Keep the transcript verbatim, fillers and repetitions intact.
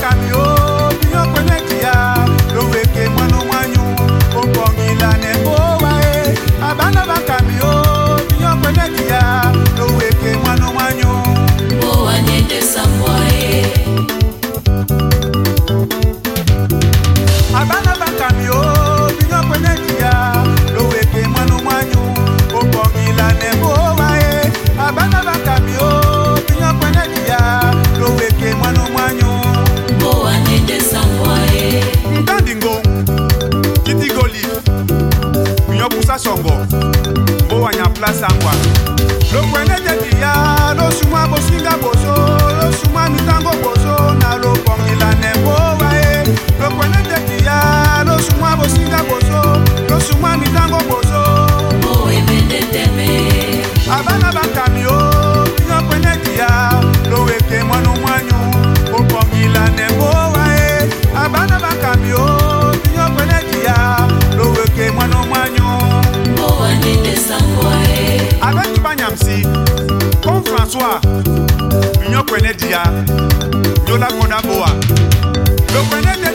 bakamio binyo kwene dia loweke mwano mwanyu obongila nembowa e abana bakamio binyo kwene dia loweke mwano mwanyu bowa nyende sambwa e abana bakamio binyo kwene dia loweke mwano mwanyu obongila nembowa e abana bakamio binyo kwene dia loweke mwano mwanyu bowa nyende sambwa e Ndandingo Kiti Goli Binyo Poussa Songo Bowa nya place angwa Lo kwene jetia Lo suma bosinga bozo Lo suma mitango bozo Na lo pongila nembowa e Lo kwene jetia Lo suma bosinga bozo Lo suma mitango bozo bowa emende teme Abana bakamio Binyo kwene dia Lo weke mwanu mwanyu Opongila nembowa e Abana bakamio Binyo kwene dia Lo weke mwanu mwanyu bowa nyende sambwa e Avec Banyamsi Comme François Binyo kwene dia Yola koda boa Lo kwene